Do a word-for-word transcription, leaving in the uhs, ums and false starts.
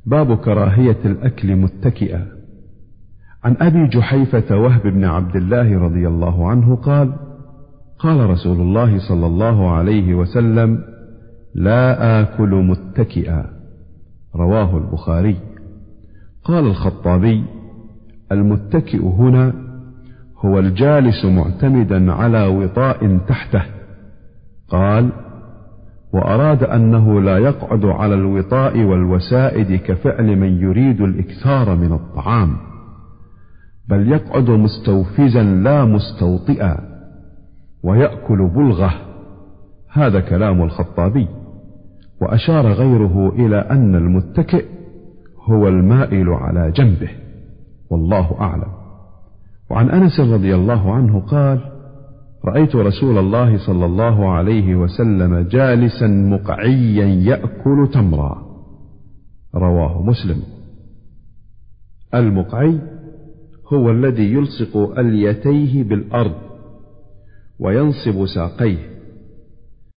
باب كراهية الأكل متكئا. عن أبي جحيفة وهب بن عبد الله رضي الله عنه قال: قال رسول الله صلى الله عليه وسلم: لا آكل متكئا. رواه البخاري. قال الخطابي: المتكئ هنا هو الجالس معتمدا على وطاء تحته. قال: وأراد أنه لا يقعد على الوطاء والوسائد كفعل من يريد الإكثار من الطعام، بل يقعد مستوفزا لا مستوطئا، ويأكل بلغة. هذا كلام الخطابي. وأشار غيره إلى أن المتكئ هو المائل على جنبه، والله أعلم. وعن أنس رضي الله عنه قال: رأيت رسول الله صلى الله عليه وسلم جالسا مقعيا يأكل تمرا. رواه مسلم. المقعي هو الذي يلصق أليتيه بالأرض وينصب ساقيه،